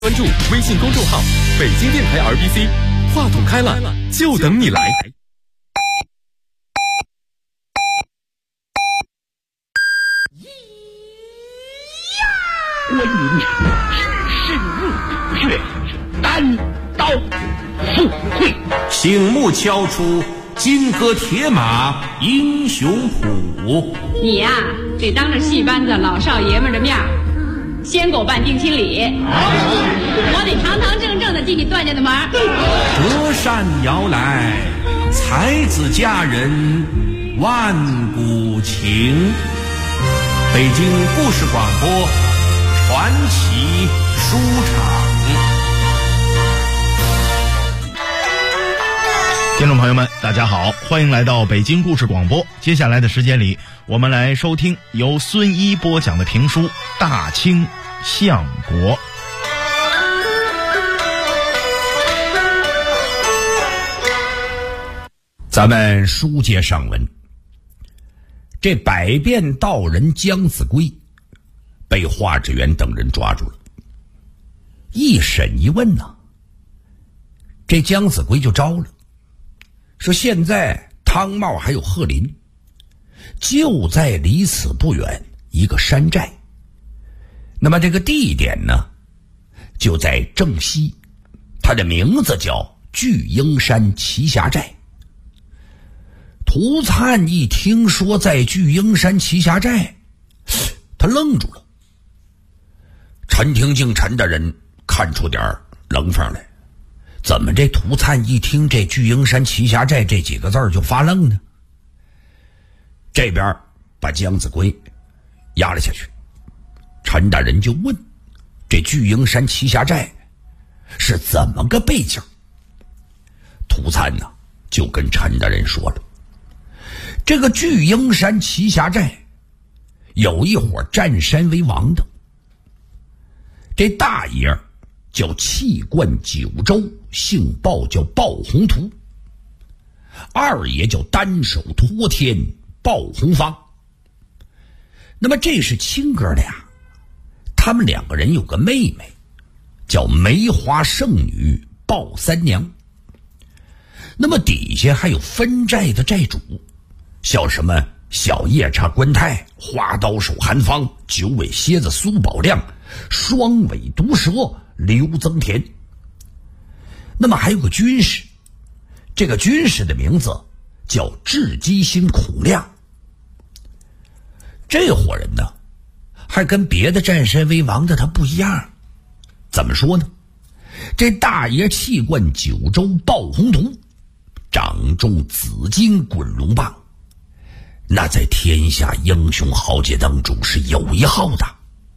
关注微信公众号北京电台 RBC， 话筒开了，就等你来。 关云长深入虎穴，单刀赴会， 醒目敲出金戈铁马英雄谱。 你呀，得当着戏班子老少爷们的面先给我办定亲礼，我得堂堂正正的替你断下的门。 隔山遥来，才子佳人万古情。北京故事广播传奇书场。 听众朋友们大家好，欢迎来到北京故事广播。接下来的时间里，我们来收听由孙一播讲的评书《大清相国》。 咱们书接上文，这百变道人姜子规被华志远等人抓住了，一审一问呢，这姜子规就招了，说现在汤茂还有贺林就在离此不远一个山寨，那么这个地点呢就在正西，它的名字叫巨鹰山奇侠寨。涂灿一听说在巨鹰山奇侠寨，他愣住了。陈廷敬陈大人看出点冷风来，怎么这涂灿一听这巨鹰山奇侠寨这几个字就发愣呢？这边把姜子规压了下去，陈大人就问这巨鹰山奇侠寨是怎么个背景。涂灿呢就跟陈大人说了，这个巨鹰山奇侠寨有一伙占山为王的，这大爷叫气贯九州，姓鲍，叫鲍宏图；二爷叫单手托天，鲍宏方。那么这是亲哥俩，他们两个人有个妹妹叫梅花圣女鲍三娘。那么底下还有分寨的寨主，像什么小夜叉关泰、花刀手韩方、九尾蝎子苏宝亮、双尾毒蛇刘增田。那么还有个军师，这个军师的名字叫雉鸡星孔亮。这伙人呢还跟别的占山为王的他不一样，怎么说呢？这大爷气贯九州鲍宏图掌中紫金滚龙棒，那在天下英雄豪杰当中是有一号的。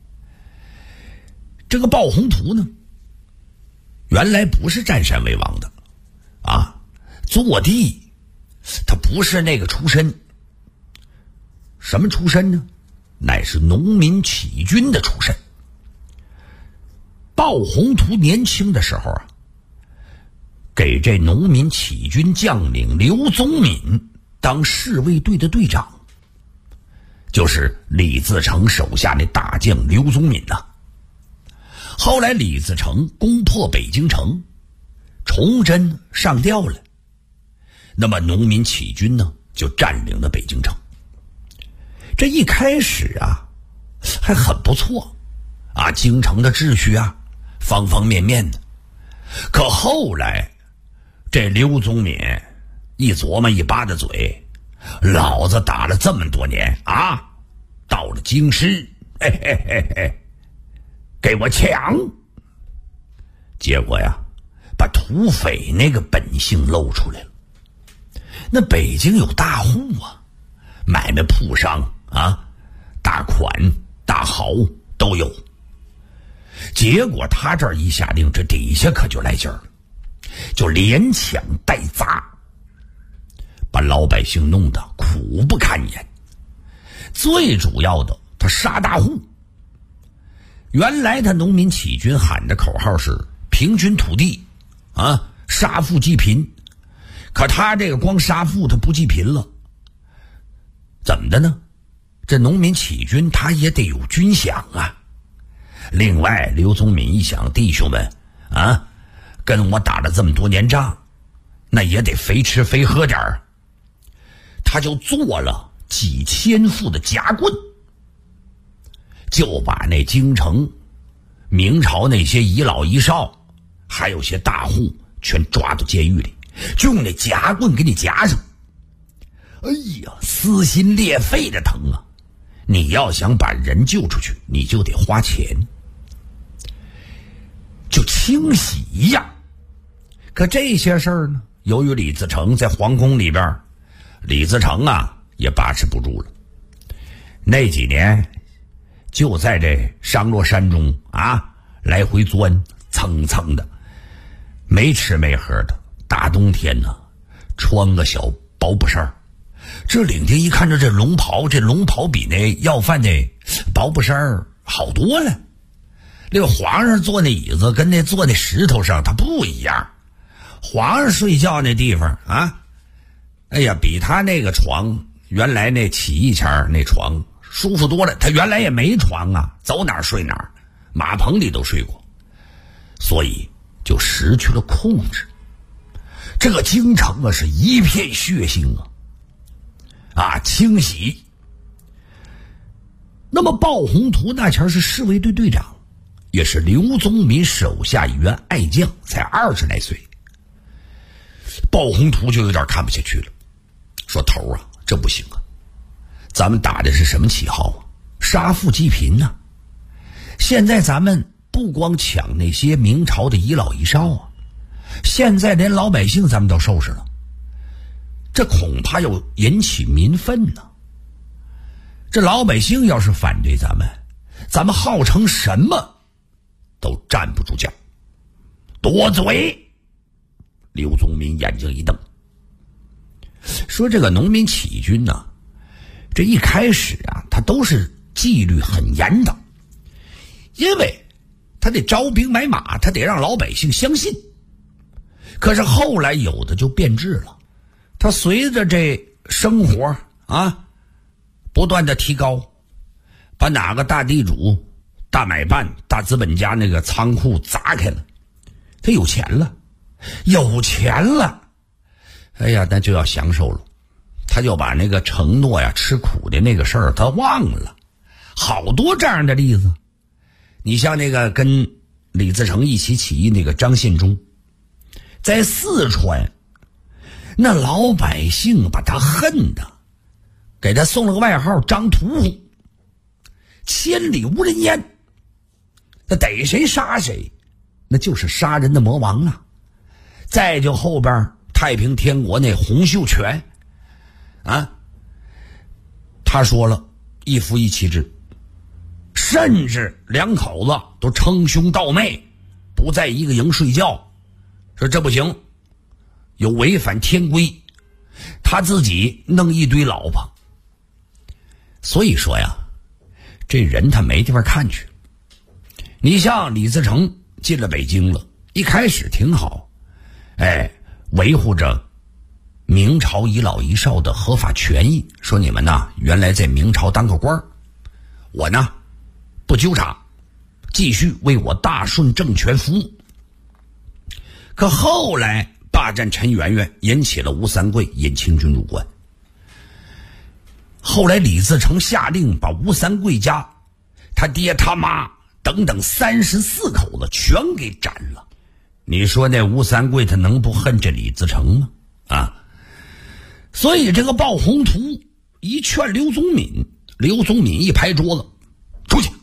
这个鲍宏图呢原来不是占山为王的啊，坐地他不是那个出身。什么出身呢？乃是农民起义军的出身。鲍宏图年轻的时候啊，给这农民起义军将领刘宗敏当侍卫队的队长，就是李自成手下那大将刘宗敏呐。后来李自成攻破北京城，崇祯上吊了，那么农民起义军呢就占领了北京城。这一开始啊还很不错啊，京城的秩序啊方方面面的。可后来这刘宗敏一琢磨，一扒的嘴，老子打了这么多年啊，到了京师，嘿嘿嘿嘿，给我抢！结果呀，把土匪那个本性露出来了。那北京有大户啊，买卖铺商啊，大款大豪都有。结果他这儿一下令，这底下可就来劲儿了，就连抢带砸，把老百姓弄得苦不堪言。最主要的，他杀大户。原来他农民起义军喊的口号是平均土地啊，杀富济贫。可他这个光杀富他不济贫了，怎么的呢？这农民起义军他也得有军饷啊， 另外，刘宗敏一想，弟兄们啊，跟我打了这么多年仗，那也得肥吃肥喝点儿。他就做了几千副的夹棍，就把那京城明朝那些遗老遗少还有些大户全抓到监狱里，就用那夹棍给你夹上。哎呀，撕心裂肺的疼啊！你要想把人救出去，你就得花钱，就清洗一样。可这些事儿呢，由于李自成在皇宫里边，李自成啊也把持不住了。那几年就在这商洛山中啊来回钻，蹭蹭的，没吃没喝的。大冬天呢，穿个小薄布衫，这领兵一看着这龙袍，这龙袍比那要饭的薄布衫好多了。那个皇上坐那椅子跟那坐那石头上它不一样，皇上睡觉那地方啊，哎呀，比他那个床原来那起义前那床舒服多了。他原来也没床啊，走哪儿睡哪儿，马棚里都睡过，所以就失去了控制。这个京城啊是一片血腥啊，清洗。那么鲍宏图那前是侍卫队队长，也是刘宗敏手下一员爱将，才20来岁。鲍宏图就有点看不下去了，说头啊，这不行啊，咱们打的是什么旗号啊？杀富济贫啊！现在咱们不光抢那些明朝的遗老遗少啊，现在连老百姓咱们都收拾了，这恐怕要引起民愤呢。这老百姓要是反对咱们号称什么都站不住脚。多嘴！刘宗敏眼睛一瞪，说这个农民起义军呢，这一开始啊，他都是纪律很严的，因为他得招兵买马，他得让老百姓相信。可是后来有的就变质了，他随着这生活啊不断的提高，把哪个大地主、大买办、大资本家那个仓库砸开了，他有钱了，哎呀，那就要享受了，他就把那个承诺呀、吃苦的那个事儿他忘了。好多这样的例子，你像那个跟李自成一起起义那个张献忠，在四川，那老百姓把他恨的，给他送了个外号张屠户，千里无人烟，那逮谁杀谁，那就是杀人的魔王啊。再就后边太平天国那洪秀全啊，他说了一夫一妻制，甚至两口子都称兄道妹，不在一个营睡觉，说这不行，有违反天规，他自己弄一堆老婆。所以说呀，这人他没地方看去。你像李自成进了北京了，一开始挺好，维护着明朝遗老遗少的合法权益，说你们呢原来在明朝当个官，我呢不纠察，继续为我大顺政权服务。可后来霸占陈圆圆，引起了吴三桂引清军入关。后来李自成下令把吴三桂家他爹他妈等等34口子全给斩了。你说那吴三桂他能不恨这李自成吗？啊！所以这个鲍宏图一劝刘宗敏，刘宗敏一拍桌子，出去。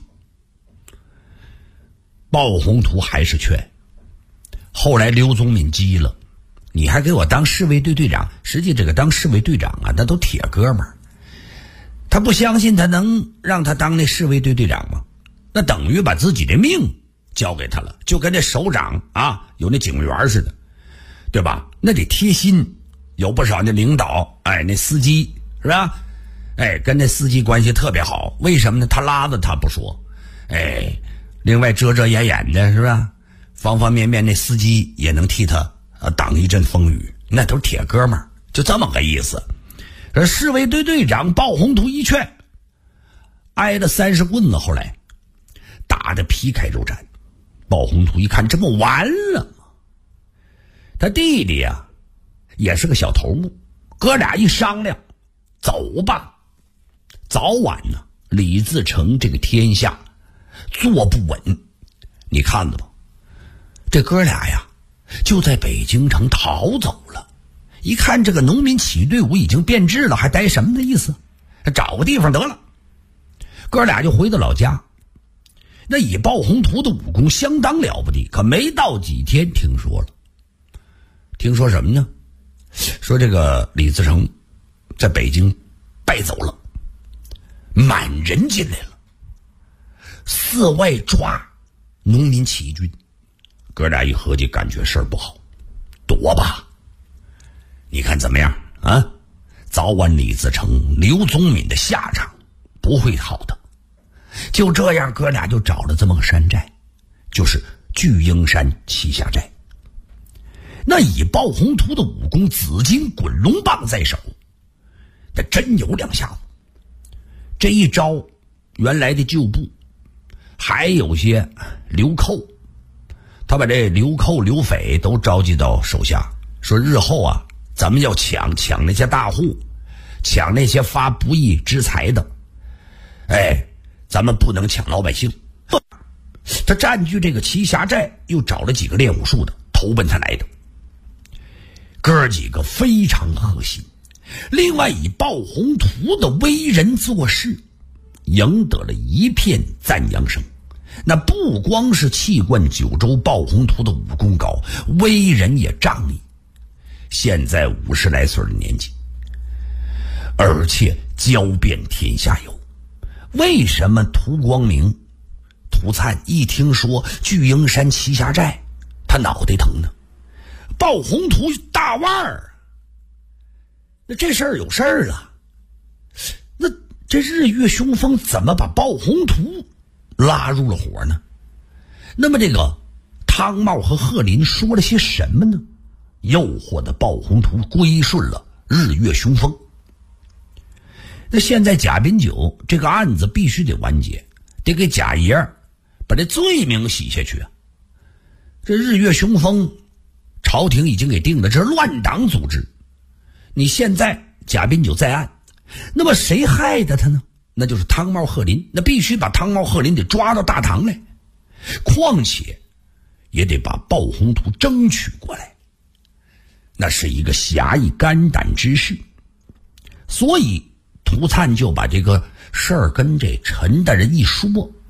鲍宏图还是劝。后来刘宗敏急了，你还给我当侍卫队队长？实际这个当侍卫队长啊，那都铁哥们儿。他不相信他能让他当那侍卫队队长吗？那等于把自己的命交给他了，就跟那首长啊有那警员似的，对吧？那得贴心。有不少那领导那司机是吧，跟那司机关系特别好。为什么呢？他拉着他不说，另外遮遮掩掩的是吧，方方面面那司机也能替他挡一阵风雨，那都是铁哥们儿，就这么个意思。这侍卫队队长鲍宏图一劝，挨了30棍子，后来打打得皮开肉绽。鲍宏图一看，这不完了吗？他弟弟啊也是个小头目，哥俩一商量，走吧。早晚呢，李自成这个天下坐不稳。你看着吧，这哥俩呀就在北京城逃走了。一看这个农民起义队伍已经变质了，还待什么的意思？找个地方得了。哥俩就回到老家。那以鲍宏图的武功相当了不得，可没到几天听说了。听说什么呢？说这个李自成在北京败走了，满人进来了，四外抓农民起义军。哥俩一合计，感觉事儿不好，躲吧。你看怎么样啊？早晚李自成、刘宗敏的下场不会好的。就这样，哥俩就找了这么个山寨，就是巨鹰山栖霞寨。那以鲍宏图的武功，紫金滚龙棒在手，他真有两下子。这一招，原来的旧部还有些流寇，他把这流寇流匪都召集到手下，说日后啊，咱们要抢那些大户，抢那些发不义之财的，咱们不能抢老百姓。他占据这个栖霞寨，又找了几个练武术的投奔他来的。哥几个非常核心。另外以鲍宏图的为人做事，赢得了一片赞扬声。那不光是气贯九州，鲍宏图的武功高，为人也仗义。现在50来岁的年纪，而且骄遍天下有。为什么涂光明、涂灿一听说巨鹰山栖霞寨，他脑袋疼呢？鲍宏图大腕儿，那这事儿有事儿了。那这日月雄风怎么把鲍宏图拉入了伙呢？那么这个汤茂和贺林说了些什么呢？诱惑的鲍宏图归顺了日月雄风。那现在贾宾九这个案子必须得完结，得给贾爷把这罪名洗下去啊！这日月雄风朝廷已经给定了，这是乱党组织。你现在贾宾九在案，那么谁害的他呢？那就是汤茂贺林，那必须把汤茂贺林得抓到大堂来，况且也得把鲍宏图争取过来，那是一个侠义肝胆之事。所以涂灿就把这个事儿跟这陈大人一说，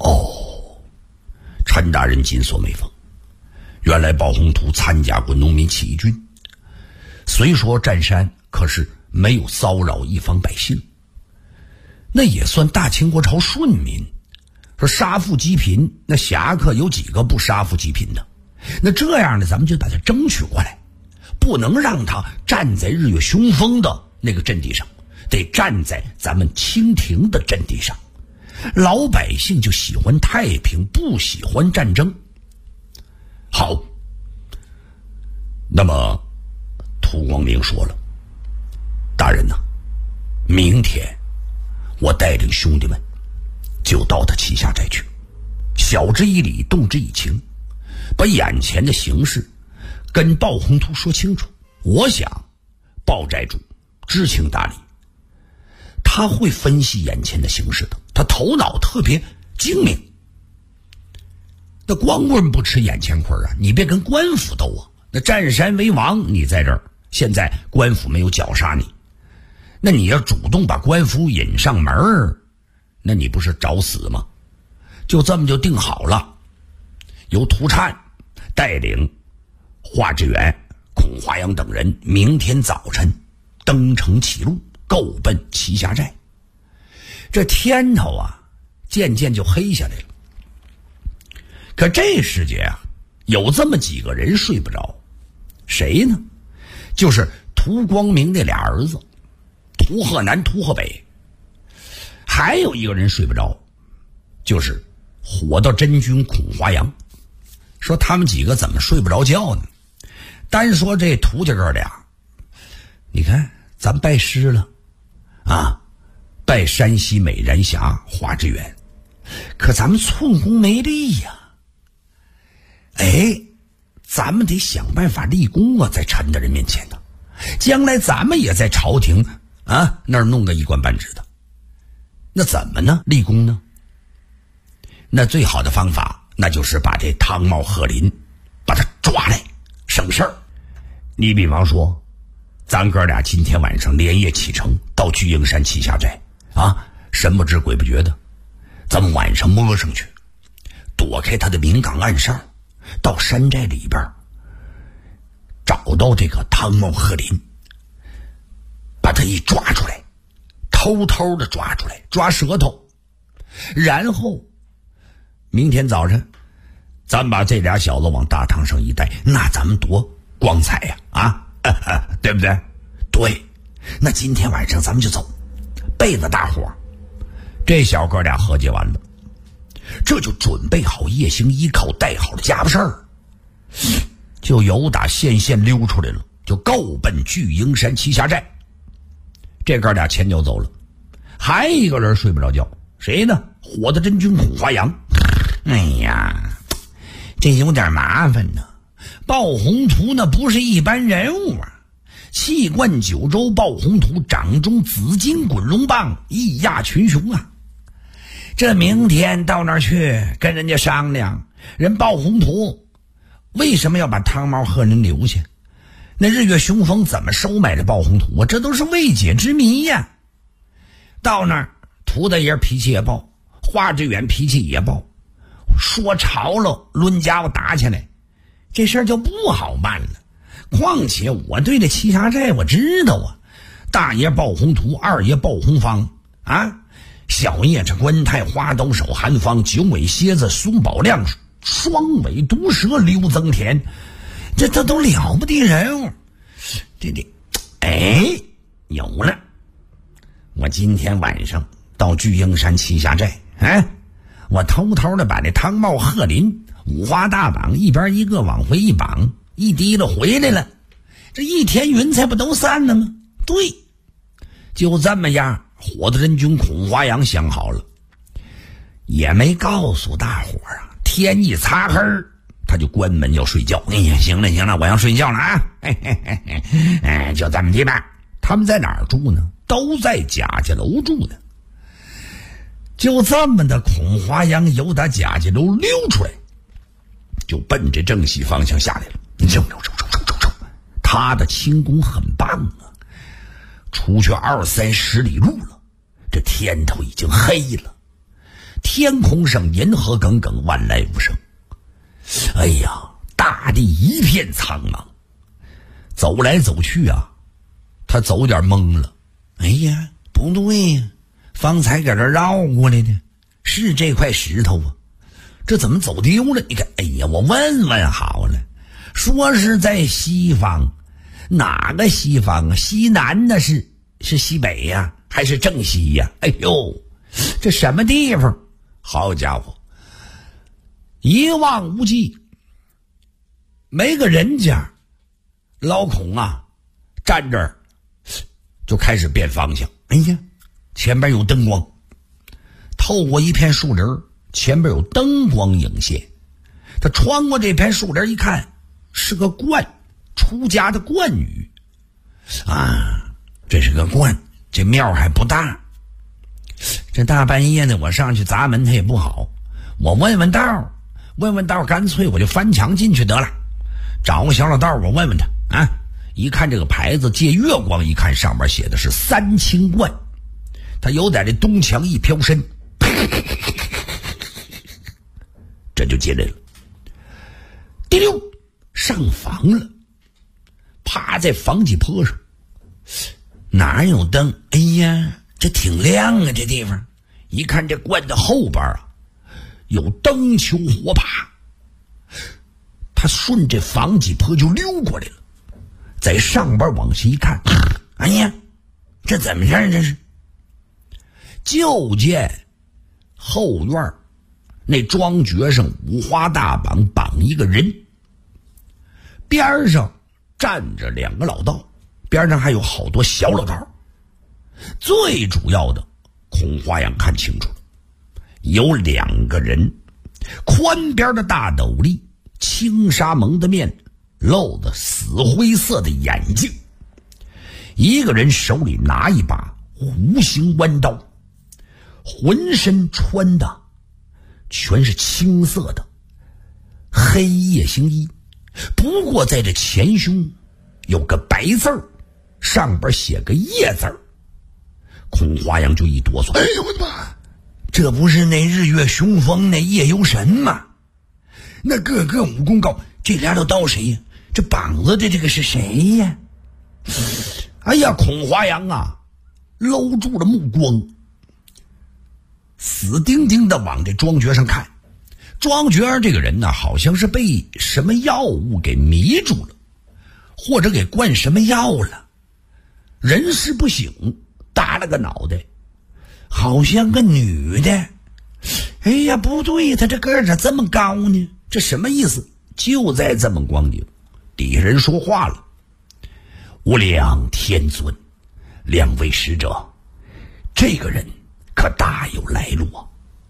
陈大人紧锁眉峰。原来鲍宏图参加过农民起义军，虽说占山，可是没有骚扰一方百姓，那也算大清国朝顺民。说杀富济贫，那侠客有几个不杀富济贫的？那这样呢，咱们就把他争取过来，不能让他站在日月雄风的那个阵地上，得站在咱们清廷的阵地上。老百姓就喜欢太平，不喜欢战争。好，那么涂光明说了，大人呐，明天我带领兄弟们就到他栖霞寨去，晓之以理，动之以情，把眼前的形势跟鲍宏图说清楚。我想鲍寨主知情达理，他会分析眼前的形势的，他头脑特别精明。那光棍不吃眼前亏啊，你别跟官府斗啊。那占山为王，你在这儿，现在官府没有绞杀你，那你要主动把官府引上门儿，那你不是找死吗？就这么就定好了，由涂灿带领华志远、孔华阳等人明天早晨登城起路，够奔栖霞寨。这天头啊渐渐就黑下来了。可这时节啊，有这么几个人睡不着。谁呢？就是涂光明那俩儿子，涂鹤南、涂鹤北。还有一个人睡不着，就是火道真君孔华阳。说他们几个怎么睡不着觉呢？单说这涂家哥俩，你看咱拜师了啊，拜山西美髯峡华志远， 可咱们寸功没力呀。哎，咱们得想办法立功啊，在陈大人面前呢。将来咱们也在朝廷啊那儿弄个一官半职的。那怎么呢？立功呢？那最好的方法，那就是把这汤茂鹤林把他抓来，省事儿。你比方说，咱哥俩今天晚上连夜启程到巨鹰山栖霞寨啊，神不知鬼不觉的，咱们晚上摸上去，躲开他的明岗暗哨，到山寨里边找到这个汤茂鹤林，把他一抓出来，偷偷的抓出来，抓舌头，然后明天早晨咱把这俩小子往大堂上一带，那咱们多光彩呀！对不对？对，那今天晚上咱们就走，背着大伙，这小哥俩合计完了，这就准备好夜行衣靠，带好了家伙事儿，就由打县溜出来了，就够奔巨鹰山栖霞寨。这哥俩前脚走了，还一个人睡不着觉，谁呢？火的真君孔华阳。哎呀，这有点麻烦呢。鲍宏图那不是一般人物啊，气贯九州鲍宏图，掌中紫金滚龙棒，义压群雄啊。这明天到那儿去跟人家商量，人鲍宏图为什么要把汤茂鹤林留下？那日月雄风怎么收买的鲍宏图啊？这都是未解之谜呀。到那儿，涂大爷脾气也暴，华志远脾气也暴，说吵了抡家伙打起来，这事儿就不好办了。况且我对这栖霞寨我知道啊，大爷鲍宏图，二爷鲍宏方啊，小爷这关泰花斗手韩方，九尾蝎子苏宝亮，双尾毒蛇刘增田，这都了不得人物。哎，有了，我今天晚上到巨鹰山栖霞寨，我偷偷的把这汤茂鹤林五花大绑一边一个往回一绑，一提了回来了，这一天云彩不都散了吗？对，就这么样，火的真君孔华阳想好了，也没告诉大伙啊。天一擦黑他就关门要睡觉。哎呀，行了，我要睡觉了啊！就这么的吧。他们在哪儿住呢？都在贾家楼住的。就这么的，孔华阳由打贾家楼溜出来，就奔着正西方向下来了。他的轻功很棒啊，出去20-30里路了，这天头已经黑了，天空上银河耿耿，万籁无声。哎呀，大地一片苍茫，走来走去啊，他走点懵了。哎呀，不对呀，方才搁这绕过来的是这块石头啊，这怎么走丢了？你看，哎呀，我问问好了，说是在西方，哪个西方啊？西南的是西北呀，还是正西呀？哎呦，这什么地方？好家伙，一望无际，没个人家。老孔啊，站这儿就开始变方向。哎呀，前边有灯光，透过一片树林，前边有灯光影现。他穿过这片树林一看，是个观，出家的观宇啊，这是个观，这庙还不大。这大半夜的我上去砸门他也不好，我问问道，干脆我就翻墙进去得了。找个小老道，我问问他啊。一看这个牌子，借月光一看，上面写的是三清观。他有点这东墙一飘身，这就进来了。滴溜上房了，趴在房脊坡上，哪有灯？哎呀，这挺亮啊，这地方。一看这观的后边啊，有灯球火把。他顺着房脊坡就溜过来了，在上边往下一看，哎呀，这怎么着？这是就见后院那庄爵上五花大绑绑一个人，边上站着2个老道，边上还有好多小老道。最主要的，孔华阳看清楚了， 有2个人，宽边的大斗笠，轻纱蒙的面，露着死灰色的眼睛。一个人手里拿一把弧形弯刀，浑身穿的全是青色的黑夜行衣，不过在这前胸有个白字儿，上边写个夜字儿。孔华阳就一哆嗦，哎呦我的妈，这不是那日月雄风那夜游神吗？那个个武功高，这俩都到谁呀？这膀子的这个是谁呀？哎呀，孔华阳啊，搂住了目光，死盯盯的往这庄觉上看。庄觉这个人呢，好像是被什么药物给迷住了，或者给灌什么药了，人事不省，耷了个脑袋，好像个女的。哎呀，不对，他这个儿咋这么高呢？这什么意思？就在这么光景，底下人说话了：“无量天尊，2位使者，这个人可大有来路啊！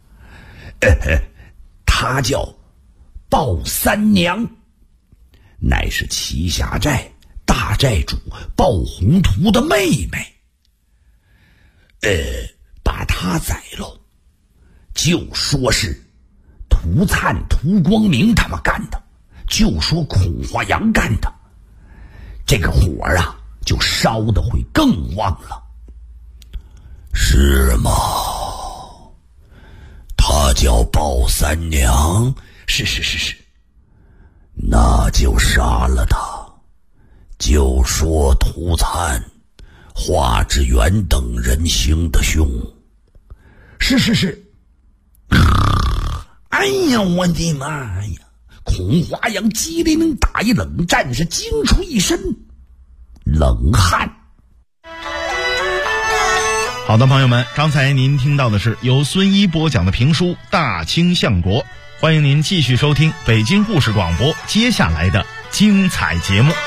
他叫鲍三娘，乃是齐霞寨大寨主鲍宏图的妹妹。把他宰了，就说是涂灿、涂光明他们干的，就说孔华阳干的，这个火啊就烧得会更旺了。是吗？他叫鲍三娘？是，那就杀了他，就说涂灿、华之源等人行的凶。是。哎呀，我的妈呀！孔华阳机灵打一冷战，是惊出一身冷汗。 好的，朋友们，刚才您听到的是由孙一播讲的评书《大清相国》，欢迎您继续收听北京故事广播接下来的精彩节目。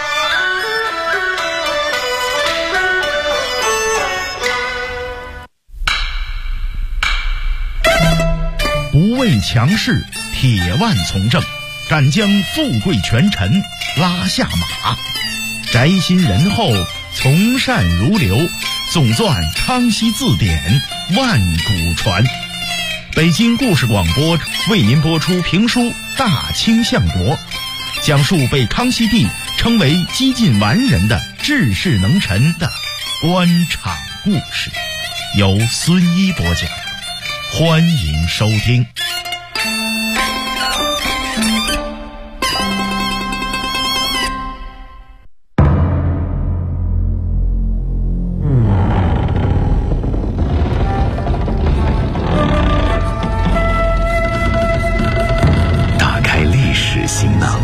不畏强势，铁腕从政，敢将富贵权臣拉下马，宅心仁厚，从善如流，总纂康熙字典，万古传。北京故事广播为您播出评书《大清相国》，讲述被康熙帝称为几近完人的治世能臣的官场故事，由孙一播讲，欢迎收听。 行囊，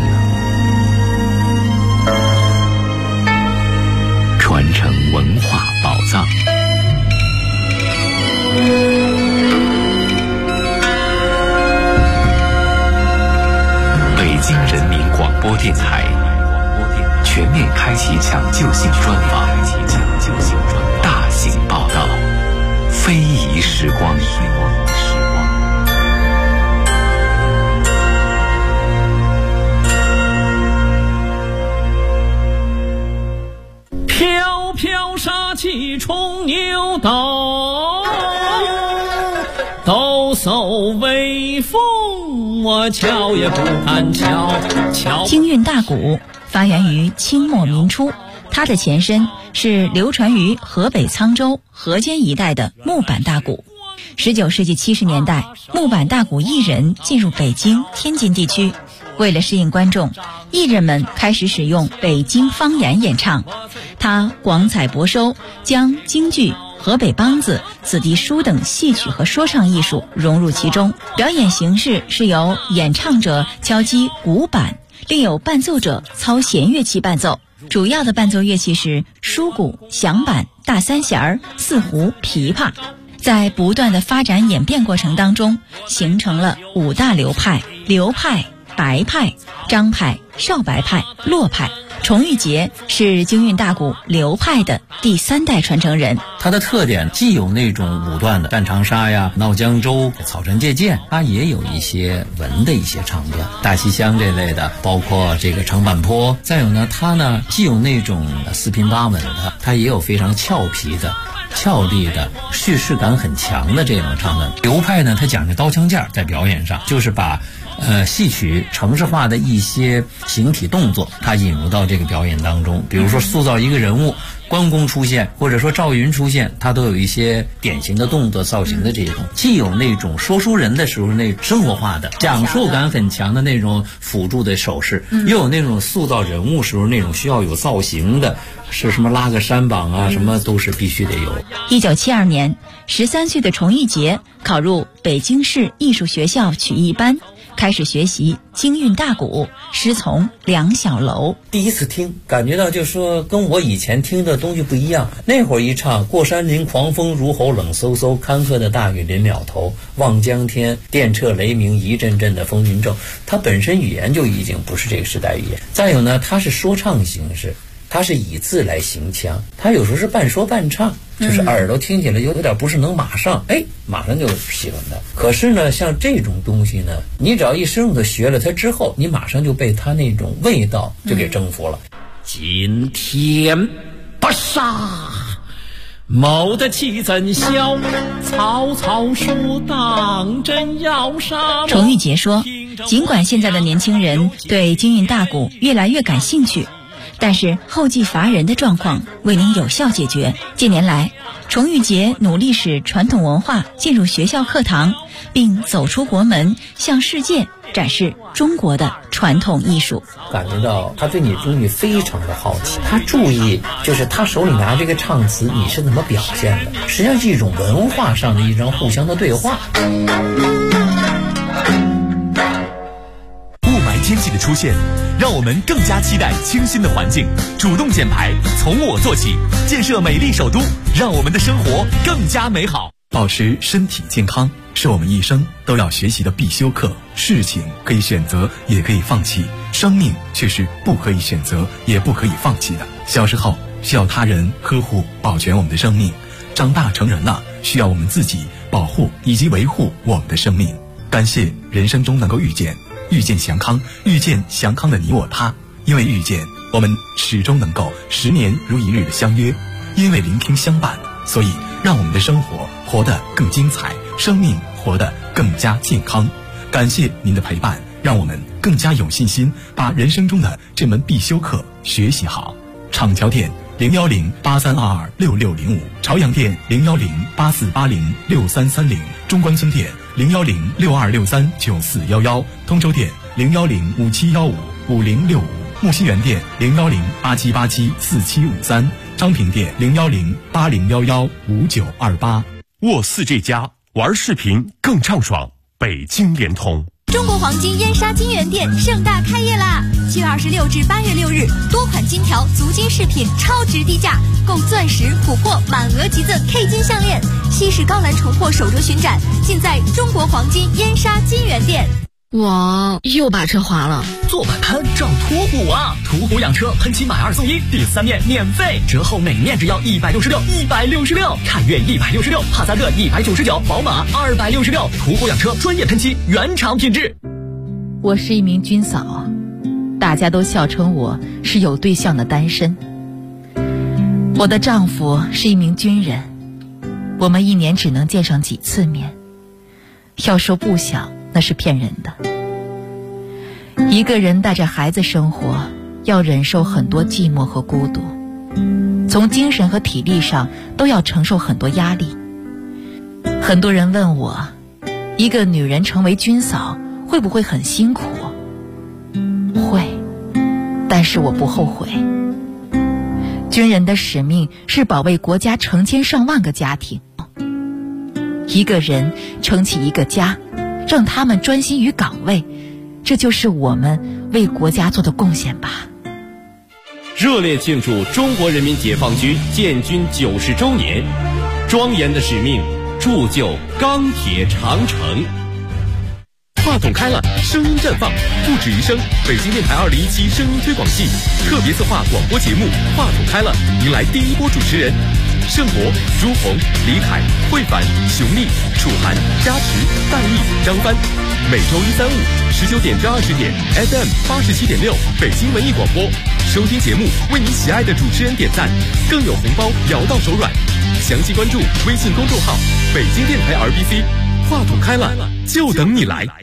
传承文化宝藏。北京人民广播电台全面开启抢救性专访，大型报道，非遗时光。 飘飘杀气冲牛斗，抖擞威风，我瞧也不敢瞧。 京韵大鼓发源于清末民初，它的前身是流传于河北沧州、河间一带的木板大鼓。19世纪70年代，木板大鼓艺人进入北京、天津地区，为了适应观众，艺人们开始使用北京方言演唱。他广采博收，将京剧、河北梆子、子弟书等戏曲和说唱艺术融入其中。表演形式是由演唱者敲击鼓板，另有伴奏者操弦乐器伴奏。主要的伴奏乐器是书鼓、响板、大三弦、四胡、琵琶。在不断的发展演变过程当中，形成了5大流派：流派、白派、张派、少白派、骆派。 崇玉杰是京韵大鼓流派的第3代传承人。 它的特点既有那种武断的战长沙呀、闹江州、草船借箭，它也有一些文的一些唱段，大西厢这类的，包括这个长坂坡。再有呢，它呢既有那种四平八稳的，它也有非常俏皮的、俏丽的、叙事感很强的这种唱段。流派呢，它讲究刀枪剑，在表演上就是把戏曲程式化的一些形体动作，它引入到这个表演当中。比如说塑造一个人物，关公出现，或者说赵云出现，它都有一些典型的动作造型的这种，既有那种说书人的时候那生活化的讲述感很强的那种辅助的手势，又有那种塑造人物时候那种需要有造型的，是什么拉个山膀啊，什么都是必须得有。 1972年，13岁的崇玉杰考入北京市艺术学校曲艺班，开始学习京韵大鼓，师从梁小楼。 第一次听，感觉到就是说跟我以前听的东西不一样。那会儿一唱过山林狂风如吼，冷飕飕，坎坷的大雨临了头，望江天，电掣雷鸣，一阵阵的风云骤。它本身语言就已经不是这个时代语言。再有呢，它是说唱形式，它是以字来行腔，它有时候是半说半唱，就是耳朵听起来有点不是能马上就喜欢它。可是呢，像这种东西呢，你只要一深入的学了它之后，你马上就被它那种味道就给征服了。 今天不杀，谋得其怎消？曹操说当真要杀。 崇玉杰说，尽管现在的年轻人对京韵大鼓越来越感兴趣，但是后继乏人的状况未能有效解决。近年来，崇玉杰努力使传统文化进入学校课堂，并走出国门，向世界展示中国的传统艺术。 感觉到他对你东西非常的好奇，他注意就是他手里拿这个唱词你是怎么表现的，实际上是一种文化上的一种互相的对话。 雾霾天气的出现，让我们更加期待清新的环境，主动减排，从我做起，建设美丽首都，让我们的生活更加美好。 保持身体健康是我们一生都要学习的必修课。事情可以选择，也可以放弃，生命却是不可以选择，也不可以放弃的。小时候需要他人呵护保全我们的生命，长大成人了需要我们自己保护以及维护我们的生命。感谢人生中能够遇见祥康，遇见祥康的你我他。因为遇见，我们始终能够10年如一日的相约；因为聆听相伴，所以让我们的生活活得更精彩，生命活得更加健康。感谢您的陪伴，让我们更加有信心把人生中的这门必修课学习好。厂桥店01083226605，朝阳店01084806330，中关村店01062639411，通州店01057155065，木樨园店01087874753，昌平店01080115928。 沃4这家玩视频更畅爽，北京联通。 中国黄金燕莎金源店盛大开业啦！7月26至8月6日，多款金条、足金饰品超值低价，购钻石、琥珀满额即赠 K 金项链，西式高栏重获手镯巡展，尽在中国黄金燕莎金源店。 我又把车划了， 做摆摊找途虎啊！途虎养车喷漆买2送1，第3面免费，折后每面只要166，凯越166，帕萨特199，宝马266。途虎养车专业喷漆，原厂品质。 我是一名军嫂，大家都笑称我是有对象的单身。我的丈夫是一名军人，我们1年只能见上几次面。要说不想，那是骗人的。一个人带着孩子生活，要忍受很多寂寞和孤独，从精神和体力上都要承受很多压力。很多人问我，一个女人成为军嫂会不会很辛苦？会，但是我不后悔。军人的使命是保卫国家成千上万个家庭，一个人撑起一个家，让他们专心于岗位，这就是我们为国家做的贡献吧。 热烈庆祝中国人民解放军建军90周年，庄严的使命铸就钢铁长城。 话筒开了，声音绽放，不止一声。北京电台2017声音推广季特别策划广播节目《话筒开了》，迎来第一波主持人盛博、朱红、李凯、慧凡、熊丽、楚涵、加持、范毅、张帆。每周1、3、5 19点至20点 FM 87.6北京文艺广播。收听节目，为你喜爱的主持人点赞，更有红包摇到手软。详细关注微信公众号北京电台 RBC。话筒开了，就等你来。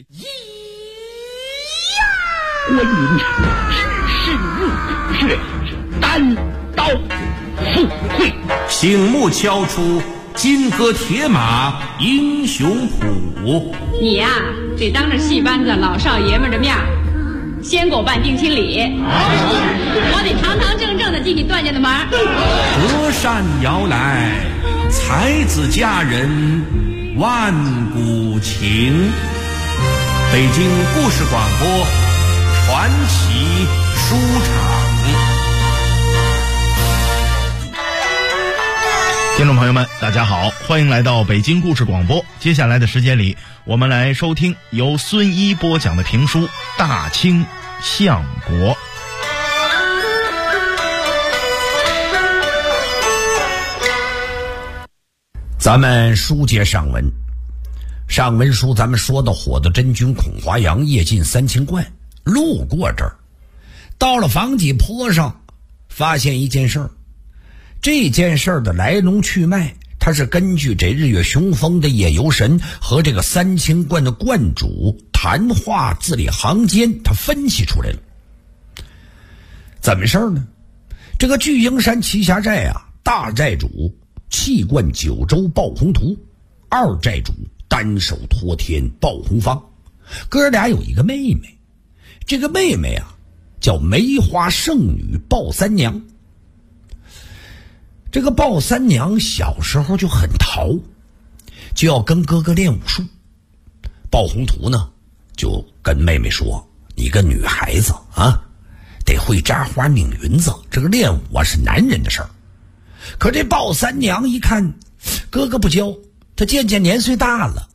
观音是入血，单刀赴会， 醒目敲出金戈铁马英雄谱。 你呀，得当着戏班子老少爷们的面先给我办定亲礼，我得堂堂正正的进你段家的门。 隔山摇来，才子佳人万古情。北京故事广播传奇书场。 听众朋友们，大家好，欢迎来到北京故事广播。接下来的时间里，我们来收听由孙一播讲的评书《大清相国》。 咱们书接上文，上文书咱们说到火的真君孔华阳夜进三清观，路过这儿，到了房脊坡上，发现一件事儿。这件事儿的来龙去脉，它是根据这日月雄风的夜游神和这个三清观的观主谈话字里行间，他分析出来了。怎么事儿呢？这个巨鹰山栖霞寨啊，大寨主气贯九州鲍宏图，二寨主单手托天鲍宏方，哥俩有一个妹妹，这个妹妹啊叫梅花圣女鲍三娘。这个鲍三娘小时候就很淘，就要跟哥哥练武术。鲍宏图呢就跟妹妹说，你个女孩子啊得会扎花拧云子，这个练武啊是男人的事儿。可这鲍三娘一看哥哥不教，她渐渐年岁大了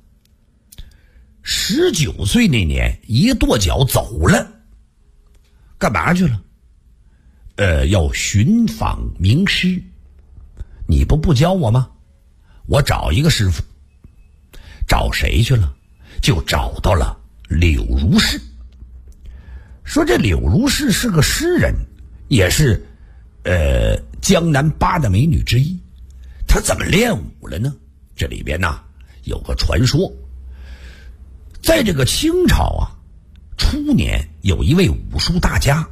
，19岁那年一跺脚走了。干嘛去了？要寻访名师。你不教我吗？我找一个师傅。找谁去了？就找到了柳如是。说这柳如是是个诗人，也是江南8大美女之一。她怎么练武了呢？这里边呢有个传说，在这个清朝啊初年，有一位武术大家，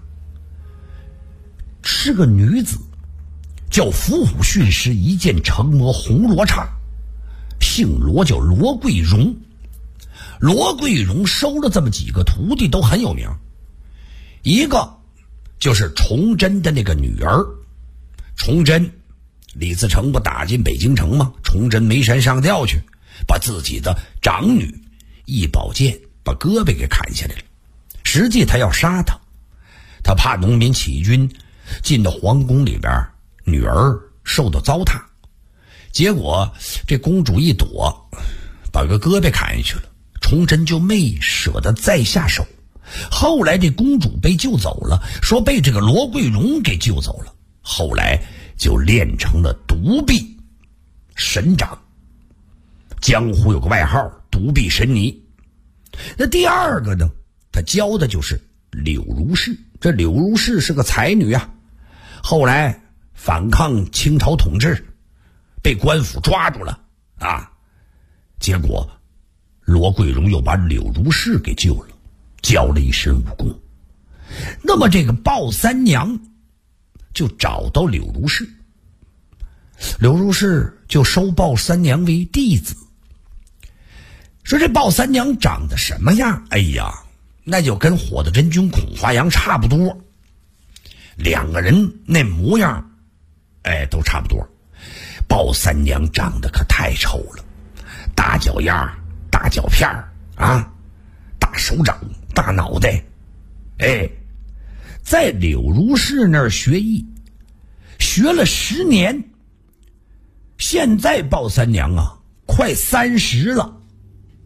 是个女子，叫伏虎训师一剑成魔红罗刹，姓罗，叫罗桂荣。罗桂荣收了这么几个徒弟都很有名，一个就是崇祯的那个女儿。崇祯李自成不打进北京城吗？崇祯没山上吊去，把自己的长女一宝剑把胳膊给砍下来了。实际他要杀他，他怕农民起义军进到皇宫里边，女儿受到糟蹋，结果这公主一躲，把个胳膊砍下去了。崇祯就没舍得再下手。后来这公主被救走了，说被这个罗桂荣给救走了，后来就练成了独臂神掌，江湖有个外号独臂神尼。那第二个呢，他教的就是柳如是。这柳如是是个才女啊，后来反抗清朝统治，被官府抓住了啊，结果罗桂荣又把柳如是给救了，教了一身武功。那么这个鲍三娘就找到柳如是，柳如是就收鲍三娘为弟子。说这鲍三娘长得什么样？哎呀，那就跟火的真君孔华阳差不多，两个人那模样都差不多。鲍三娘长得可太丑了，大脚丫大脚片啊，大手掌大脑袋。在柳如是那儿学艺，学了10年，现在鲍三娘啊快30了，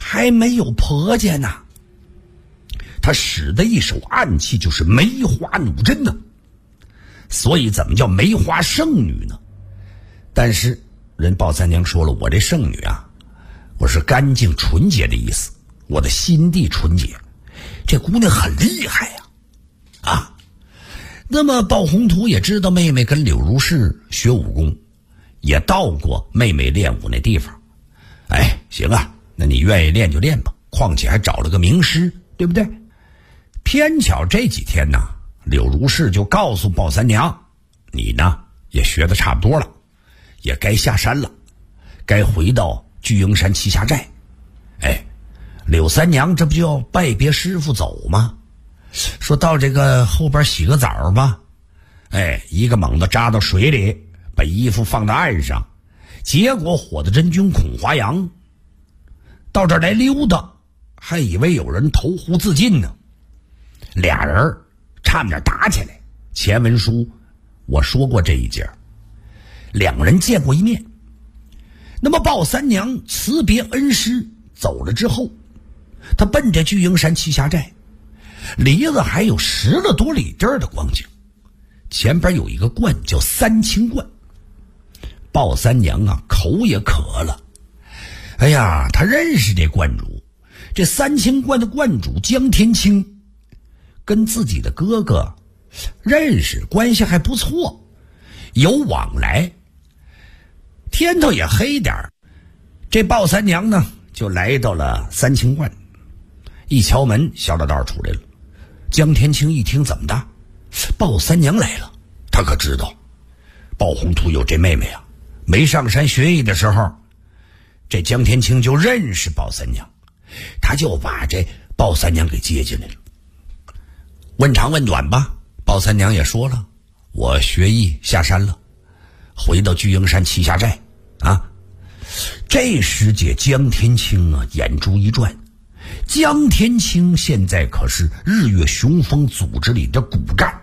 还没有婆家呢。他使的一手暗器就是梅花弩针呢，所以怎么叫梅花圣女呢？但是人鲍三娘说了，我这圣女啊，我是干净纯洁的意思，我的心地纯洁。这姑娘很厉害呀，啊！那么鲍宏图也知道妹妹跟柳如是学武功，也到过妹妹练武那地方。哎，行啊，那你愿意练就练吧，况且还找了个名师，对不对？偏巧这几天呢，柳如是就告诉鲍三娘，你呢也学得差不多了，也该下山了，该回到聚英山栖霞寨。哎，柳三娘这不就要拜别师傅走吗？说到这个后边洗个澡吧，哎，一个猛子扎到水里，把衣服放到岸上，结果火的真君孔华阳到这儿来溜达，还以为有人投湖自尽呢，俩人差点打起来。前文书我说过这一节，两人见过一面。那么鲍三娘辞别恩师走了之后，他奔着聚英山栖霞寨，离了还有10了多里地儿的光景。前边有一个观叫三清观，鲍三娘啊口也渴了。哎呀，他认识这观主，这三清观的观主江天清跟自己的哥哥认识，关系还不错，有往来。天头也黑点儿，这鲍三娘呢就来到了三清观，一敲门，小老道出来了。江天清一听，怎么的？鲍三娘来了。他可知道鲍宏图有这妹妹啊，没上山学艺的时候，这江天清就认识鲍三娘，他就把这鲍三娘给接进来了。问长问短吧，鲍三娘也说了，我学艺下山了，回到聚英山栖霞寨啊。这时节江天清啊眼珠一转，江天清现在可是日月雄风组织里的骨干，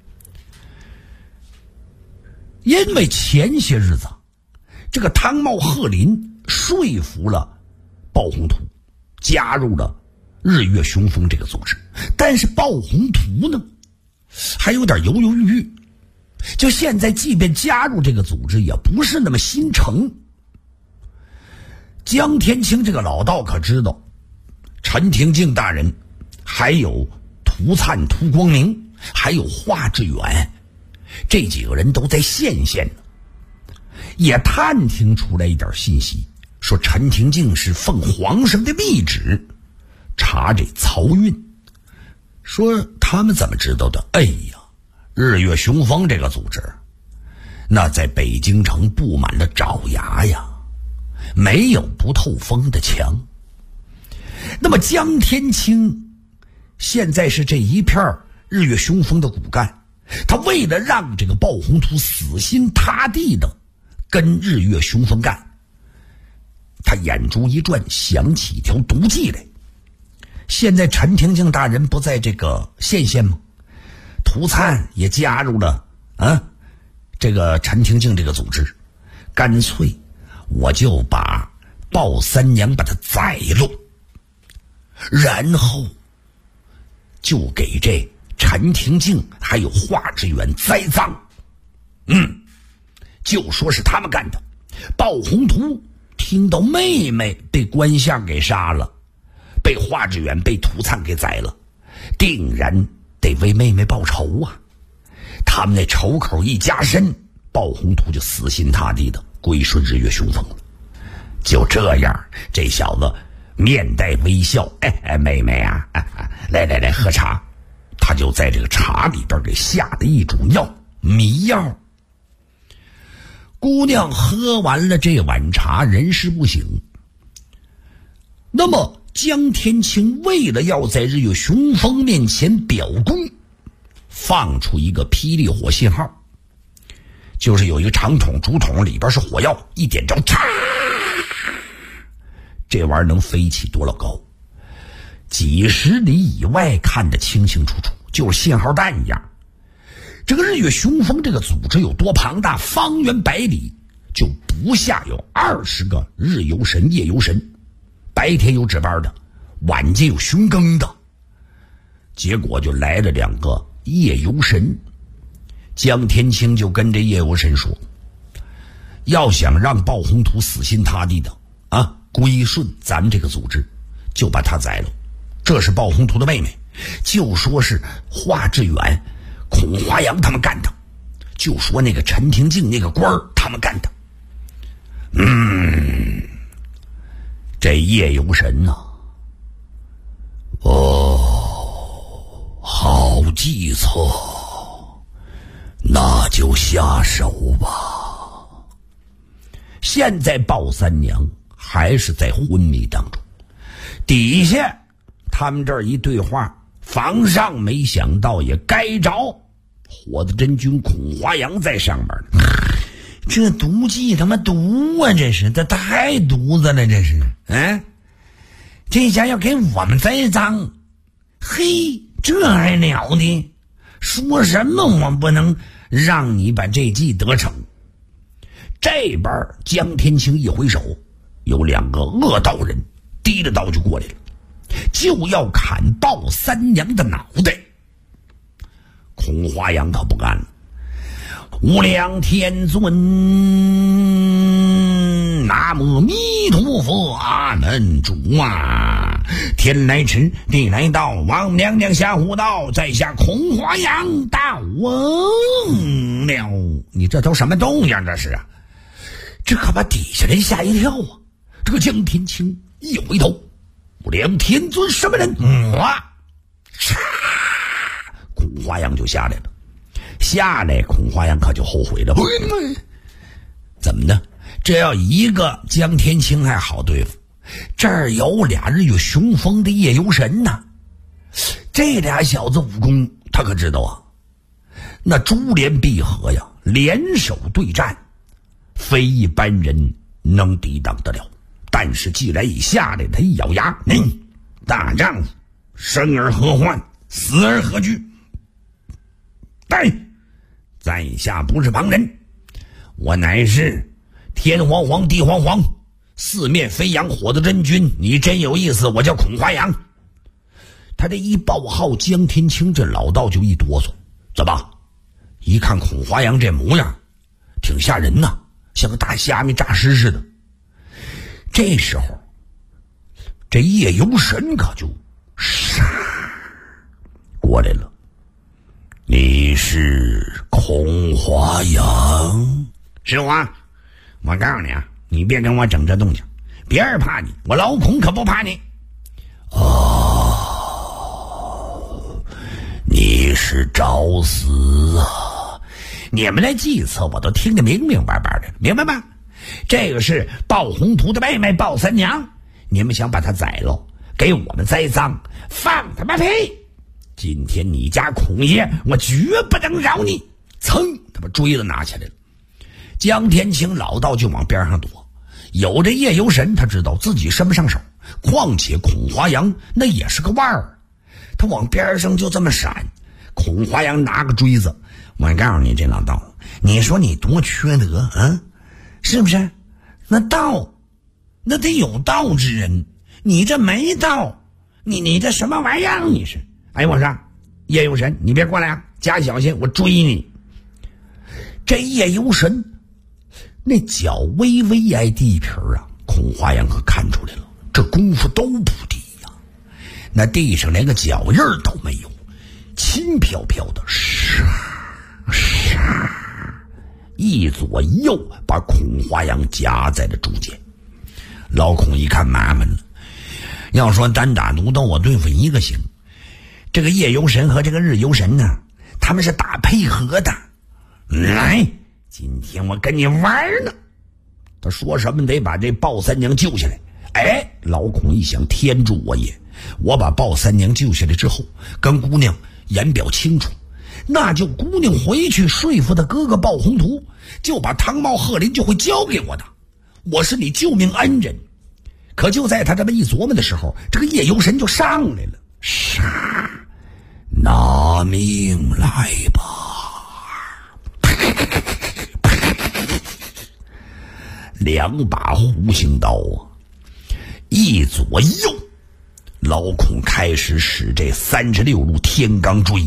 因为前些日子这个汤茂鹤林说服了鲍宏图加入了日月雄风这个组织，但是鲍宏图呢还有点犹犹豫豫，就现在即便加入这个组织也不是那么心诚。江天清这个老道可知道陈廷敬大人，还有涂灿、涂光明，还有华志远，这几个人都在县呢，也探听出来一点信息，说陈廷敬是奉皇上的密旨查这漕运。说他们怎么知道的？哎呀，日月雄风这个组织那在北京城布满了爪牙呀，没有不透风的墙。那么江天清现在是这一片日月雄风的骨干，他为了让这个鲍宏图死心塌地的跟日月雄风干，他眼珠一转，想起一条毒计来。现在陈廷敬大人不在这个县吗？涂灿也加入了这个陈廷敬这个组织，干脆我就把鲍三娘把他宰了，然后就给这陈廷敬还有华志远栽赃。就说是他们干的。鲍宏图听到妹妹被官相给杀了，被华志远被涂灿给宰了，定然得为妹妹报仇啊。他们那仇口一加深，鲍宏图就死心塌地的归顺日月雄风了。就这样，这小子面带微笑，妹妹啊，来喝茶。他就在这个茶里边给下了一种药，迷药。姑娘喝完了这碗茶，人事不省。那么江天清为了要在日月雄风面前表功，放出一个霹雳火信号，就是有一个长筒竹筒，里边是火药，一点着，嚓，这玩意儿能飞起多老高，几十里以外看得清清楚楚，就是信号弹一样。这个日月雄风这个组织有多庞大，方圆100里就不下有20个日游神、夜游神， 白天有值班的，晚间有巡更的。结果就来了2个夜游神。江天清就跟这夜游神说，要想让鲍宏图死心塌地的归顺咱们这个组织，就把他宰了。这是鲍宏图的妹妹，就说是华志远、孔华阳他们干的，就说那个陈廷敬那个官儿他们干的。这夜游神啊，好计策，那就下手吧。现在鲍三娘还是在昏迷当中，底下他们这儿一对话，房上没想到也该着，火子真君孔华阳在上面呢。这毒计他妈毒啊，这是，这太犊子了，这是。这下要给我们栽赃，嘿，这还了得？说什么我不能让你把这计得逞。这边江天清一挥手，有2个恶道人提着刀就过来了，就要砍鲍三娘的脑袋。孔华阳可不干了，无量天尊，南无弥陀佛，阿门主啊！天来迟，地来到，王娘娘下悟道，在下孔华阳大翁了。你这都什么动静？这是啊！这可把底下人吓一跳啊！这个江天清一回头，无量天尊什么人？孔华阳就下来了。下来，孔华阳可就后悔了。怎么的？这要一个江天清还好对付，这儿有俩日月雄风的夜游神呢。这俩小子武功他可知道啊，那珠联璧合呀，联手对战，非一般人能抵挡得了。但是既然已下来，他一咬牙，大丈夫生而何患，死而何惧？在下不是旁人，我乃是天皇皇地皇皇，四面飞扬火的真君。你真有意思，我叫孔华阳。他这一报号，江天清这老道就一哆嗦。怎么？一看孔华阳这模样挺吓人呐，像个大虾米诈尸似的。这时候这夜游神可就过来了。你是孔华阳？师傅啊，我告诉你啊，你别跟我整这动静，别人怕你，我老孔可不怕你。你是找死啊！你们来计策我都听得明明白白的，明白吗？这个是鲍宏图的妹妹鲍三娘，你们想把她宰了，给我们栽赃，放他妈屁！今天你家孔爷我绝不能饶你！噌，他把锥子拿起来了。江天清老道就往边上躲，有这夜游神，他知道自己伸不上手，况且孔华阳那也是个腕儿，他往边上就这么闪。孔华阳拿个锥子，我告诉你这老道，你说你多缺德啊，是不是？那道那得有道之人，你这没道，你这什么玩意儿？你是？哎，我说夜游神，你别过来啊，加小心，我追你。这夜游神那脚微微挨地皮啊，孔华阳可看出来了，这功夫都不低呀，那地上连个脚印都没有，轻飘飘的，一左一右把孔华阳夹在了中间。老孔一看麻烦了，要说单打独斗我对付一个行，这个夜游神和这个日游神呢，他们是打配合的。来，今天我跟你玩呢。他说什么得把这鲍三娘救下来。哎，老孔一想，天助我也！我把鲍三娘救下来之后，跟姑娘言表清楚，那就姑娘回去说服他哥哥鲍宏图，就把汤茂鹤林就会交给我的。我是你救命恩人。可就在他这么一琢磨的时候，这个夜游神就上来了。拿命来吧！两把弧形刀啊， 一左一右，老孔开始使这36路天罡追，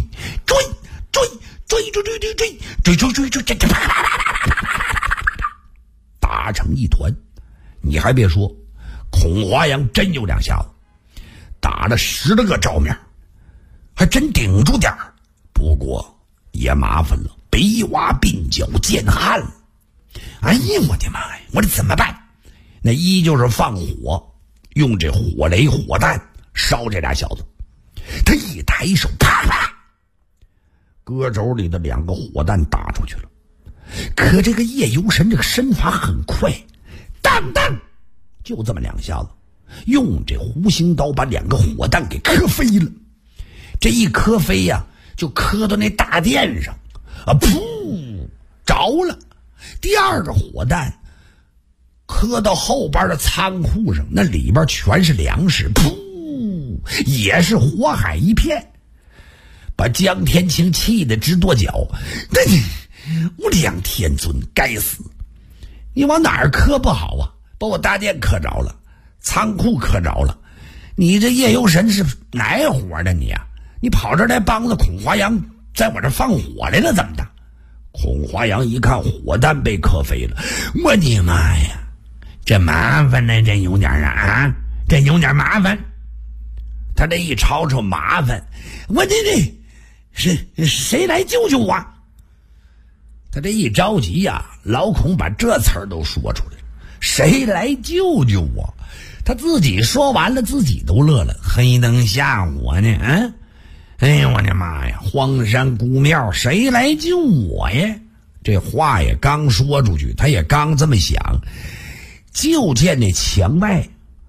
打成一团。你还别说，孔华阳真有两下子，打了10来个照面，还真顶住点儿。不过也麻烦了，北挖鬓角见汗了。哎呀，我的妈呀，我这怎么办？那一就是放火，用这火雷火弹烧这俩小子。他一抬手，啪啪，胳肘里的2个火弹打出去了。可这个夜游神这个身法很快，当当，就这么2下子，用这弧形刀把2个火弹给磕飞了。这一磕飞呀，就磕到那大殿上，噗，着了。第2个火弹磕到后边的仓库上，那里边全是粮食，噗，也是火海一片，把江天晴气得直跺脚。我梁天尊该死，你往哪儿磕不好啊？把我大殿磕着了，仓库磕着了，你这夜游神是哪伙的你啊？你跑这儿来帮着孔华阳在我这放火来了怎么的？孔华阳一看火弹被磕飞了，我的妈呀，这麻烦了，这有点啊，这有点麻烦。他这一吵吵麻烦，我这谁来救救我？他这一着急呀，老孔把这词儿都说出来了，谁来救救我？他自己说完了，自己都乐了，黑灯瞎火呢，啊！哎呀，我的妈呀！荒山孤庙，谁来救我呀？这话也刚说出去，他也刚这么想，就见那墙外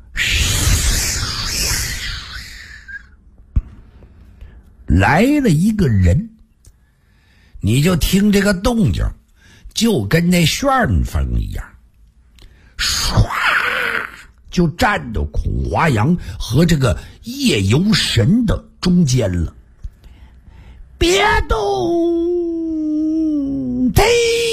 来了一个人。你就听这个动静，就跟那旋风一样，唰就站到孔华阳和这个夜游神的中间了。别动！忒！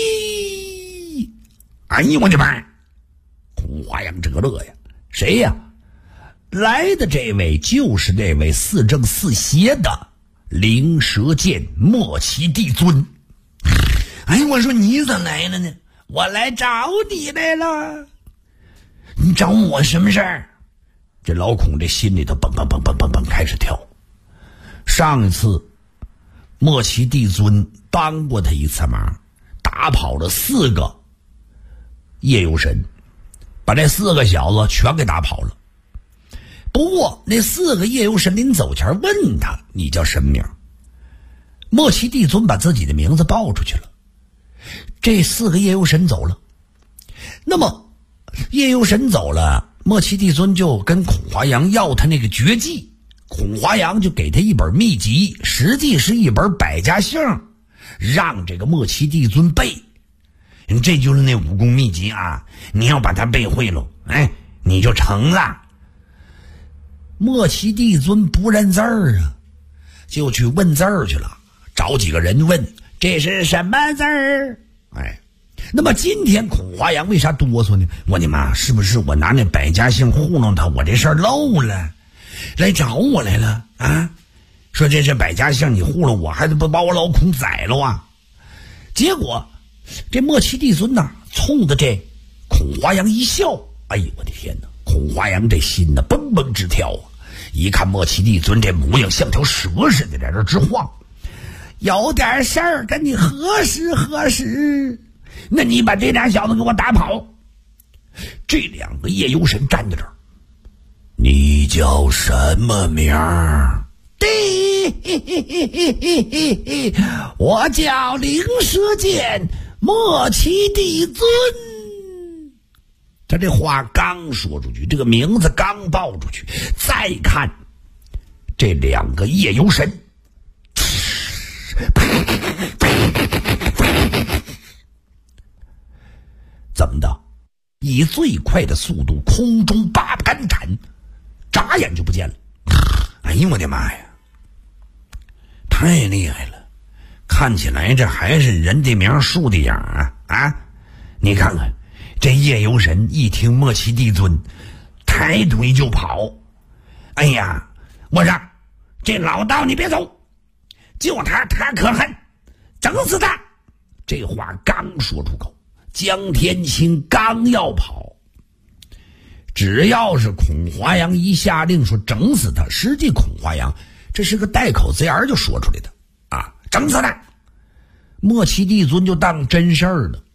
哎呀，我的妈！孔华阳这个乐呀，谁呀？来的这位就是那位4正4邪的灵蛇剑莫奇帝尊。哎，我说你怎么来了呢？我来找你来了。你找我什么事儿？这老孔这心里头蹦蹦蹦蹦蹦蹦开始跳。上一次莫奇帝尊帮过他一次忙，打跑了4个夜游神，把这4个小子全给打跑了。不过那4个夜游神临走前问他，你叫什么名？莫奇帝尊把自己的名字报出去了。这4个夜游神走了，那么夜游神走了，莫奇帝尊就跟孔华阳要他那个绝技，孔华阳就给他一本秘籍，实际是一本百家姓，让这个莫奇帝尊背。这就是那武功秘籍啊，你要把它背会了，哎，你就成了。莫奇帝尊不认字儿啊，就去问字儿去了，找几个人问这是什么字儿。哎，那么今天孔华阳为啥哆嗦呢？我的妈，是不是我拿那百家姓糊弄他，我这事儿漏了，来找我来了啊？说这是百家姓，你糊弄我，还得不把我老孔宰了啊？结果这莫奇帝尊呐，冲着这孔华阳一笑，哎呦我的天哪！孔华阳这心呐蹦蹦直跳啊！一看莫奇帝尊这模样像条蛇似的，在这直晃。有点事儿跟你核实核实，那你把这俩小子给我打跑。这2个夜游神站在这儿，你叫什么名儿？我叫灵蛇剑莫奇帝尊。他这话刚说出去，这个名字刚报出去，再看这2个夜游神，怎么的？以最快的速度空中8杆斩，眨眼就不见了。哎呦我的妈呀，太厉害了！看起来这还是人的名树的样啊！啊，你看看这夜游神一听莫奇帝尊，他抬腿就跑。哎呀，我说这老道你别走，就他可恨，整死他。这话刚说出口，江天青刚要跑，只要是孔华阳一下令说整死他，实际孔华阳这是个带口字眼就说出来的啊，整死他。莫奇帝尊就当真事儿了，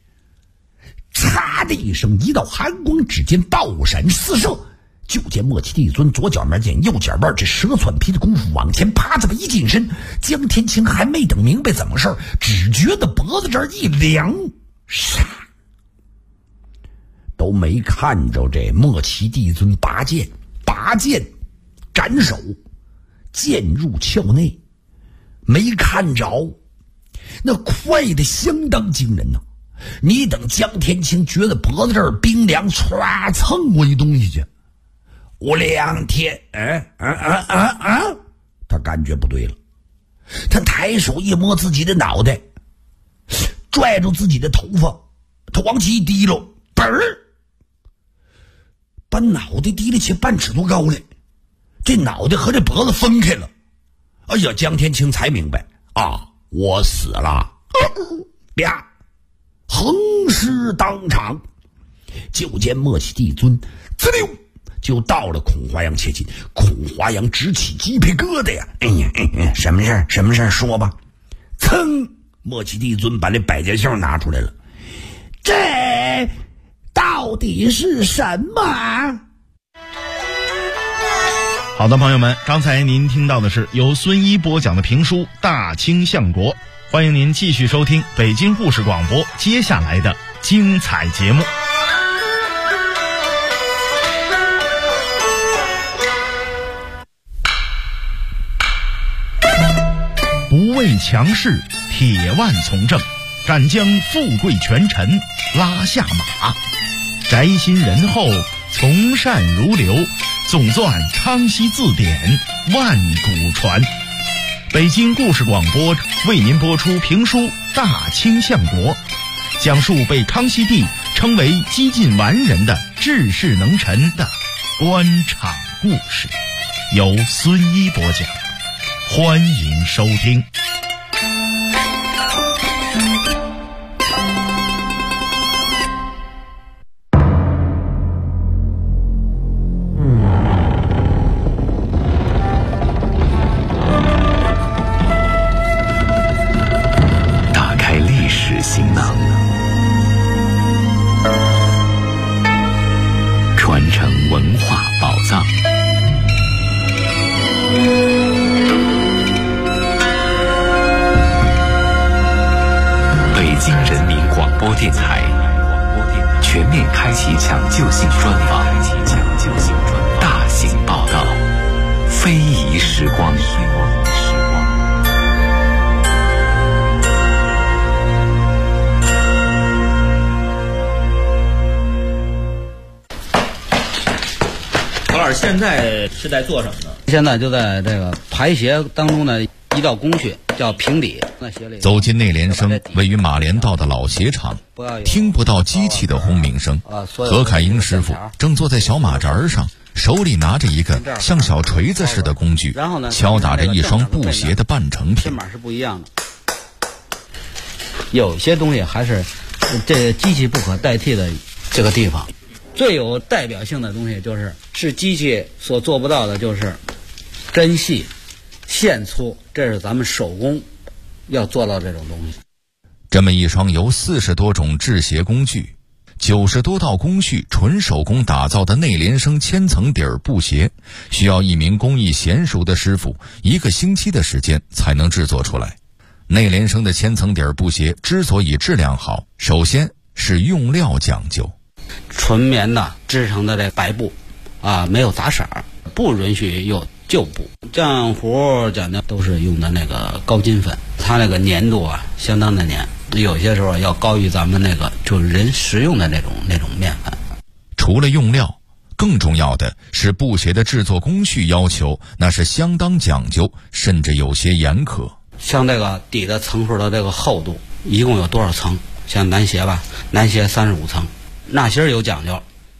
嚓的一声，一道寒光，只见爆闪四射，就见莫奇帝尊左脚面见右脚腕，这蛇窜皮的功夫往前啪这么一近身，江天青还没等明白怎么事，只觉得脖子这儿一凉，杀都没看着这莫奇帝尊拔剑斩首，剑入鞘内，没看着，那快的相当惊人呢。你等江天青觉得脖子这儿冰凉，唰蹭过一东西去，无量天，他感觉不对了，他抬手一摸自己的脑袋，拽住自己的头发，他往起一提溜，本儿把脑袋提了起半尺多高来，这脑袋和这脖子分开了。哎呀，江天青才明白啊，我死了，啪，横尸当场。就见莫奇帝尊滋溜就到了孔华阳前近，孔华阳直起鸡皮疙瘩呀！哎呀，什么事儿说吧。噌，莫奇帝尊把那百家姓拿出来了，这到底是什么？ 好的，朋友们，刚才您听到的是由孙一播讲的评书《大清相国》，欢迎您继续收听北京故事广播接下来的精彩节目。不畏强势，铁腕从政，敢将富贵权臣拉下马，宅心仁厚，从善如流，总纂康熙字典，万古传。北京故事广播为您播出评书《大清相国》，讲述被康熙帝称为几近完人的治世能臣的官场故事，由孙一播讲，欢迎收听。 全面开启抢救性专访，大型报道，非遗时光。 何老师现在是在做什么呢？ 现在就在这个排协当中的一道工序叫平底。 走进内联升位于马连道的老鞋厂，听不到机器的轰鸣声。何凯英师傅正坐在小马扎上，手里拿着一个像小锤子似的工具，敲打着一双布鞋的半成品。 这码是不一样的，有些东西还是这机器不可代替的这个地方。最有代表性的东西是机器所做不到的，就是针细线粗，这是咱们手工要做到这种东西。 这么一双由40多种制鞋工具、90多道工序纯手工打造的内联升千层底儿布鞋，需要一名工艺娴熟的师傅1个星期的时间才能制作出来。内联升的千层底儿布鞋之所以质量好，首先是用料讲究。 纯棉的织成的这白布啊，没有杂色，不允许有旧布。浆糊讲究都是用的那个高筋粉，它那个粘度啊相当的粘，有些时候要高于咱们那个就是人食用的那种面粉。 除了用料，更重要的是布鞋的制作工序要求，那是相当讲究，甚至有些严苛。 像这个底的层数的这个厚度一共有多少层？像男鞋吧，男鞋35层，纳鞋有讲究，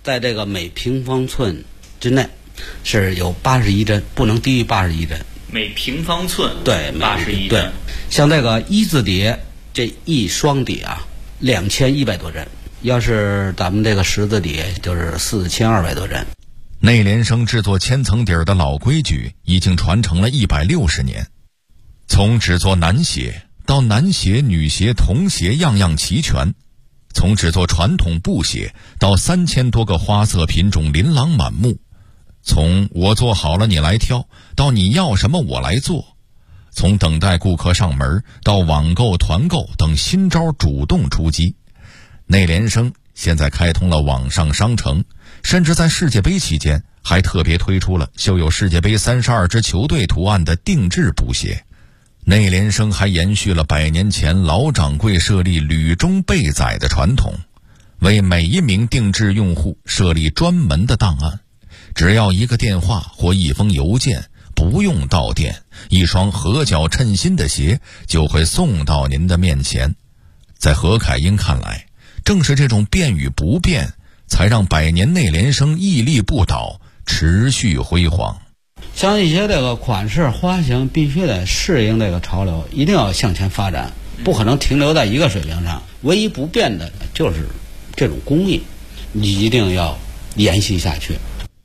在这个每平方寸之内是有81针，不能低于81针。 每平方寸对 81针。 对，像这个一字碟，这一双碟啊，2100多针。要是咱们这个十字碟，就是4200多针。 内联升制作千层底儿的老规矩已经传承了160年，从只做男鞋到男鞋、女鞋、童鞋样样齐全，从只做传统布鞋到3000多个花色品种琳琅满目，从我做好了你来挑到你要什么我来做，从等待顾客上门到网购、团购等新招主动出击。内联升现在开通了网上商城，甚至在世界杯期间还特别推出了绣有世界杯32支球队图案的定制布鞋。内联升还延续了100年前老掌柜设立履中备载的传统，为每一名定制用户设立专门的档案，只要一个电话或一封邮件，不用到店，一双合脚称心的鞋就会送到您的面前。在何凯英看来，正是这种变与不变，才让100年内联升屹立不倒，持续辉煌。 像一些这个款式花型必须得适应这个潮流，一定要向前发展，不可能停留在一个水平上。唯一不变的就是这种工艺，你一定要延续下去。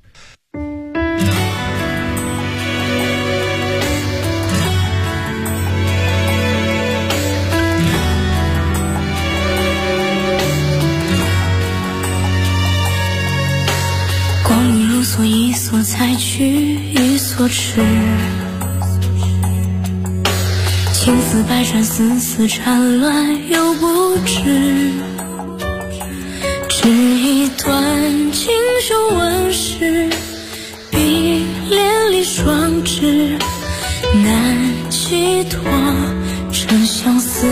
所一所采取一所持，情丝百转，丝丝缠乱又不知，只一段锦绣纹饰，碧连理双枝，难寄托成相思。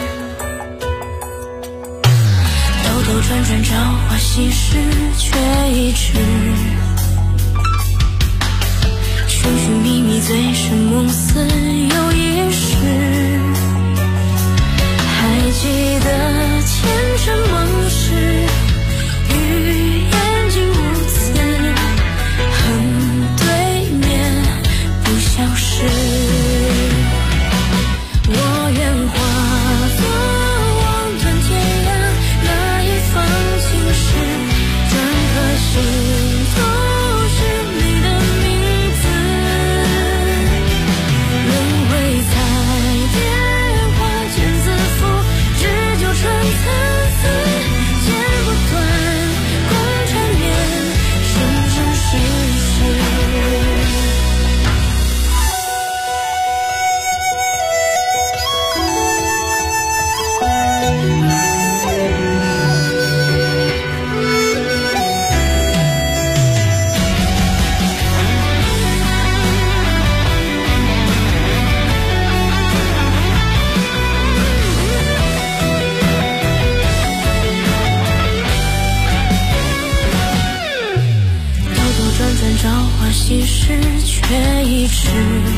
兜兜转转，朝花夕拾，却一直寻寻觅觅，醉生梦死又一世。还记得前尘梦事，与眼睛如此，恨对面不相识。我愿化作望断天涯那一方情事，整颗心都是你的名字。轮回在电话间自负，只纠缠参差，剪不断共缠绵，生生世世。兜兜转转，朝花夕拾，却一直